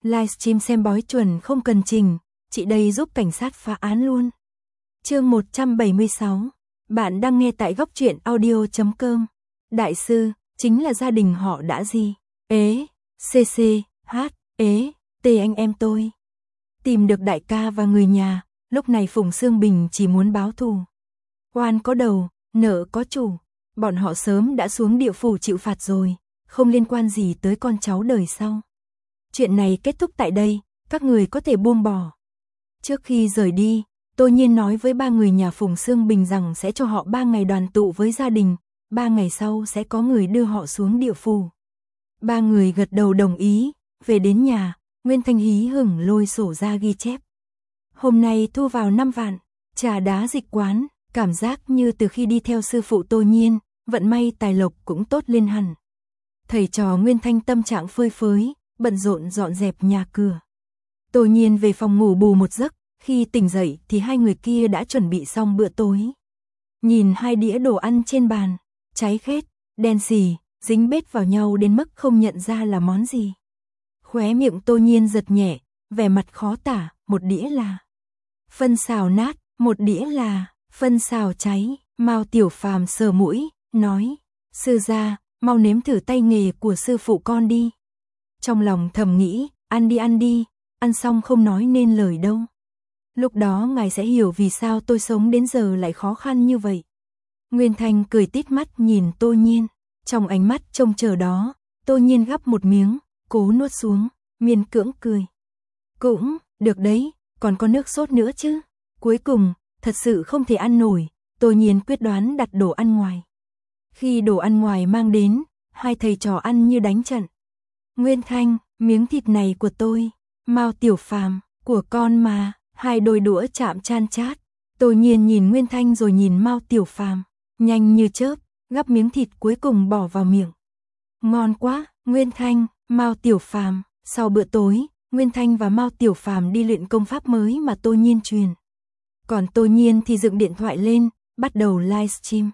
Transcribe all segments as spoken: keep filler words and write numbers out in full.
Livestream xem bói chuẩn không cần trình, chị đây giúp cảnh sát phá án luôn. Chương một trăm bảy mươi sáu. Bạn đang nghe tại góc truyện audio chấm com. Đại sư, chính là gia đình họ đã gì? Ế, xê xê, hát, ế, tê anh em tôi. Tìm được đại ca và người nhà, lúc này Phùng Sương Bình chỉ muốn báo thù. Oan có đầu, nợ có chủ, bọn họ sớm đã xuống địa phủ chịu phạt rồi, không liên quan gì tới con cháu đời sau. Chuyện này kết thúc tại đây, các người có thể buông bỏ. Trước khi rời đi, Tô Nhiên nói với ba người nhà Phùng Sương Bình rằng sẽ cho họ ba ngày đoàn tụ với gia đình, ba ngày sau sẽ có người đưa họ xuống địa phủ. Ba người gật đầu đồng ý, về đến nhà, Nguyên Thanh hí hửng lôi sổ ra ghi chép. Hôm nay thu vào năm vạn, trà đá dịch quán, cảm giác như từ khi đi theo sư phụ Tô Nhiên, vận may tài lộc cũng tốt lên hẳn. Thầy trò Nguyên Thanh tâm trạng phơi phới, bận rộn dọn dẹp nhà cửa. Tô Nhiên về phòng ngủ bù một giấc, khi tỉnh dậy thì hai người kia đã chuẩn bị xong bữa tối. Nhìn hai đĩa đồ ăn trên bàn, cháy khét, đen xì, dính bết vào nhau đến mức không nhận ra là món gì. Khóe miệng Tô Nhiên giật nhẹ, vẻ mặt khó tả, một đĩa là phân xào nát, một đĩa là phân xào cháy. Mao Tiểu Phàm sờ mũi, nói, sư gia, mau nếm thử tay nghề của sư phụ con đi. Trong lòng thầm nghĩ, ăn đi ăn đi, ăn xong không nói nên lời đâu. Lúc đó ngài sẽ hiểu vì sao tôi sống đến giờ lại khó khăn như vậy. Nguyên Thanh cười tít mắt nhìn Tô Nhiên, trong ánh mắt trông chờ đó, Tô Nhiên gắp một miếng, cố nuốt xuống, miên cưỡng cười. Cũng, được đấy, còn có nước sốt nữa chứ. Cuối cùng, thật sự không thể ăn nổi, Tô Nhiên quyết đoán đặt đồ ăn ngoài. Khi đồ ăn ngoài mang đến, hai thầy trò ăn như đánh trận. Nguyên Thanh, miếng thịt này của tôi. Mao Tiểu Phàm, của con mà. Hai đôi đũa chạm chan chát. Tô Nhiên nhìn Nguyên Thanh rồi nhìn Mao Tiểu Phàm, nhanh như chớp, gắp miếng thịt cuối cùng bỏ vào miệng. Ngon quá, Nguyên Thanh, Mao Tiểu Phàm. Sau bữa tối, Nguyên Thanh và Mao Tiểu Phàm đi luyện công pháp mới mà Tô Nhiên truyền. Còn Tô Nhiên thì dựng điện thoại lên, bắt đầu livestream.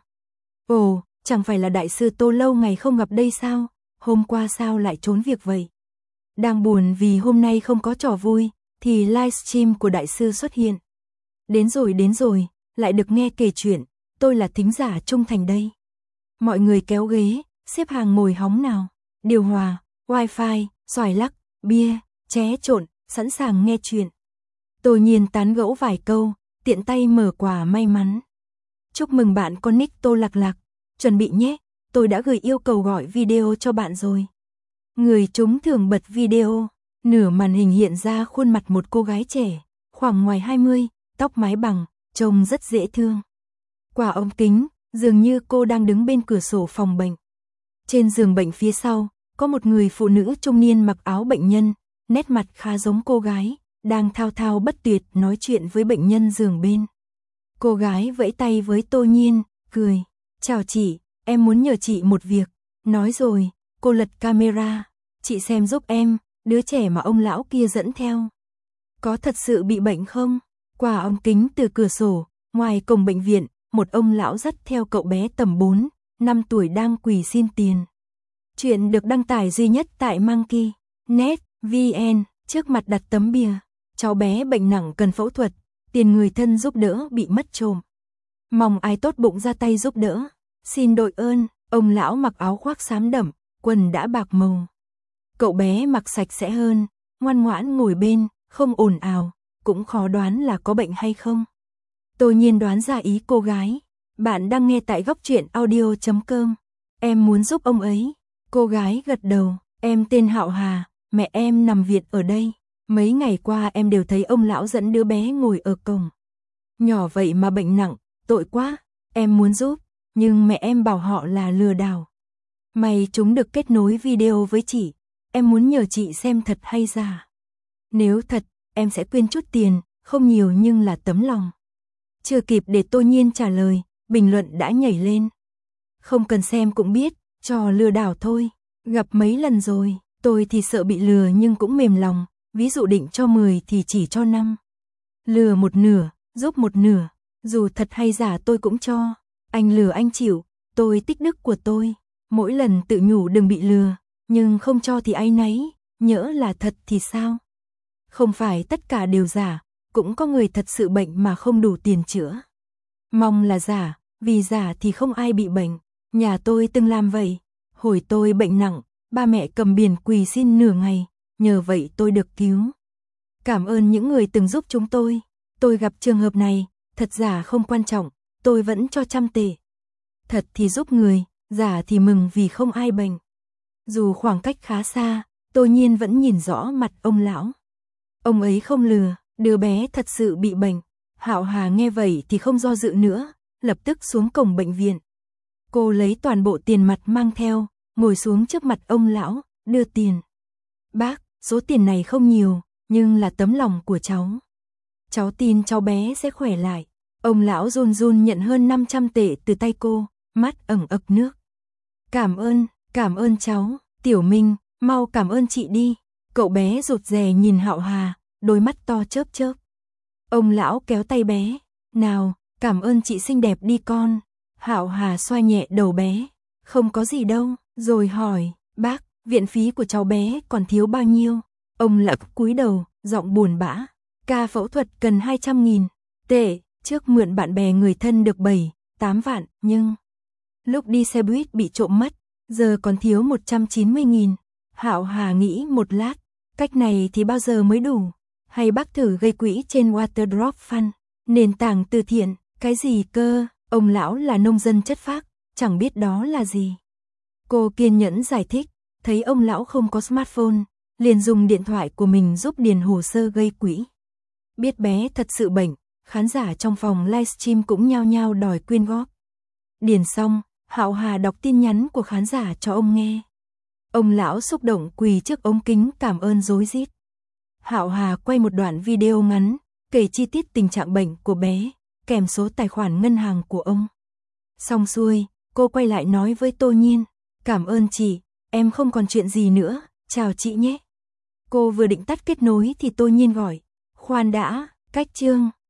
Ồ, chẳng phải là đại sư Tô lâu ngày không gặp đây sao? Hôm qua sao lại trốn việc vậy? Đang buồn vì hôm nay không có trò vui, thì livestream của đại sư xuất hiện. Đến rồi đến rồi, lại được nghe kể chuyện, tôi là thính giả trung thành đây. Mọi người kéo ghế, xếp hàng ngồi hóng nào. Điều hòa, wifi, xoài lắc, bia, ché trộn, sẵn sàng nghe chuyện. Tô Nhiên tán gẫu vài câu, tiện tay mở quà may mắn. Chúc mừng bạn con nick Tô Lạc Lạc, chuẩn bị nhé, tôi đã gửi yêu cầu gọi video cho bạn rồi. Người trúng thưởng bật video, nửa màn hình hiện ra khuôn mặt một cô gái trẻ, khoảng ngoài hai mươi, tóc mái bằng, trông rất dễ thương. Qua ống kính, dường như cô đang đứng bên cửa sổ phòng bệnh. Trên giường bệnh phía sau, có một người phụ nữ trung niên mặc áo bệnh nhân, nét mặt khá giống cô gái, đang thao thao bất tuyệt nói chuyện với bệnh nhân giường bên. Cô gái vẫy tay với Tô Nhiên, cười, chào chị, em muốn nhờ chị một việc. Nói rồi, cô lật camera, chị xem giúp em, đứa trẻ mà ông lão kia dẫn theo. Có thật sự bị bệnh không? Qua ống kính từ cửa sổ, ngoài cổng bệnh viện, một ông lão dắt theo cậu bé tầm bốn, năm tuổi đang quỳ xin tiền. Chuyện được đăng tải duy nhất tại Monkey net vê en, trước mặt đặt tấm bìa. Cháu bé bệnh nặng cần phẫu thuật, tiền người thân giúp đỡ bị mất trộm. Mong ai tốt bụng ra tay giúp đỡ. Xin đội ơn. Ông lão mặc áo khoác xám đậm, quần đã bạc màu. Cậu bé mặc sạch sẽ hơn, ngoan ngoãn ngồi bên, không ồn ào, cũng khó đoán là có bệnh hay không. Tô Nhiên đoán ra ý cô gái. Bạn đang nghe tại góc truyện audio chấm com. Em muốn giúp ông ấy. Cô gái gật đầu. Em tên Hạo Hà, mẹ em nằm viện ở đây. Mấy ngày qua em đều thấy ông lão dẫn đứa bé ngồi ở cổng. Nhỏ vậy mà bệnh nặng, tội quá. Em muốn giúp, nhưng mẹ em bảo họ là lừa đảo. May chúng được kết nối video với chị. Em muốn nhờ chị xem thật hay giả. Nếu thật, em sẽ quyên chút tiền, không nhiều nhưng là tấm lòng. Chưa kịp để Tô Nhiên trả lời, bình luận đã nhảy lên. Không cần xem cũng biết, trò lừa đảo thôi. Gặp mấy lần rồi, tôi thì sợ bị lừa nhưng cũng mềm lòng. Ví dụ định cho mười thì chỉ cho năm. Lừa một nửa, giúp một nửa. Dù thật hay giả tôi cũng cho. Anh lừa anh chịu, tôi tích đức của tôi. Mỗi lần tự nhủ đừng bị lừa, nhưng không cho thì áy náy. nhỡ là thật thì sao? Không phải tất cả đều giả, cũng có người thật sự bệnh mà không đủ tiền chữa. Mong là giả, vì giả thì không ai bị bệnh. Nhà tôi từng làm vậy. Hồi tôi bệnh nặng, ba mẹ cầm biển quỳ xin nửa ngày, nhờ vậy tôi được cứu. Cảm ơn những người từng giúp chúng tôi. Tôi gặp trường hợp này, thật giả không quan trọng, tôi vẫn cho trăm tệ. Thật thì giúp người, giả thì mừng vì không ai bệnh. Dù khoảng cách khá xa, tôi nhiên vẫn nhìn rõ mặt ông lão. Ông ấy không lừa, đứa bé thật sự bị bệnh. Hạo Hà nghe vậy thì không do dự nữa, lập tức xuống cổng bệnh viện. Cô lấy toàn bộ tiền mặt mang theo, ngồi xuống trước mặt ông lão, đưa tiền. Bác, số tiền này không nhiều, nhưng là tấm lòng của cháu. Cháu tin cháu bé sẽ khỏe lại. Ông lão run run nhận hơn năm trăm tệ từ tay cô, mắt ẩn ực nước. Cảm ơn, cảm ơn cháu, Tiểu Minh, mau cảm ơn chị đi. Cậu bé rụt rè nhìn Hạo Hà, đôi mắt to chớp chớp. Ông lão kéo tay bé, nào, cảm ơn chị xinh đẹp đi con. Hạo Hà xoa nhẹ đầu bé, không có gì đâu, rồi hỏi, bác, viện phí của cháu bé còn thiếu bao nhiêu? Ông lão cúi đầu, giọng buồn bã, ca phẫu thuật cần hai trăm nghìn tệ, trước mượn bạn bè người thân được bảy, tám vạn, nhưng lúc đi xe buýt bị trộm mất, giờ còn thiếu một trăm chín mươi nghìn. Hạo Hà nghĩ một lát, cách này thì bao giờ mới đủ? Hay bác thử gây quỹ trên Waterdrop Fund, nền tảng từ thiện, cái gì cơ? Ông lão là nông dân chất phác, chẳng biết đó là gì. Cô kiên nhẫn giải thích, thấy ông lão không có smartphone, liền dùng điện thoại của mình giúp điền hồ sơ gây quỹ. Biết bé thật sự bệnh, khán giả trong phòng livestream cũng nhao nhao đòi quyên góp. Điền xong, Hạo Hà đọc tin nhắn của khán giả cho ông nghe. Ông lão xúc động quỳ trước ống kính cảm ơn rối rít. Hạo Hà quay một đoạn video ngắn, kể chi tiết tình trạng bệnh của bé, kèm số tài khoản ngân hàng của ông. Xong xuôi, cô quay lại nói với Tô Nhiên, cảm ơn chị, em không còn chuyện gì nữa, chào chị nhé. Cô vừa định tắt kết nối thì Tô Nhiên gọi, khoan đã, cách chương.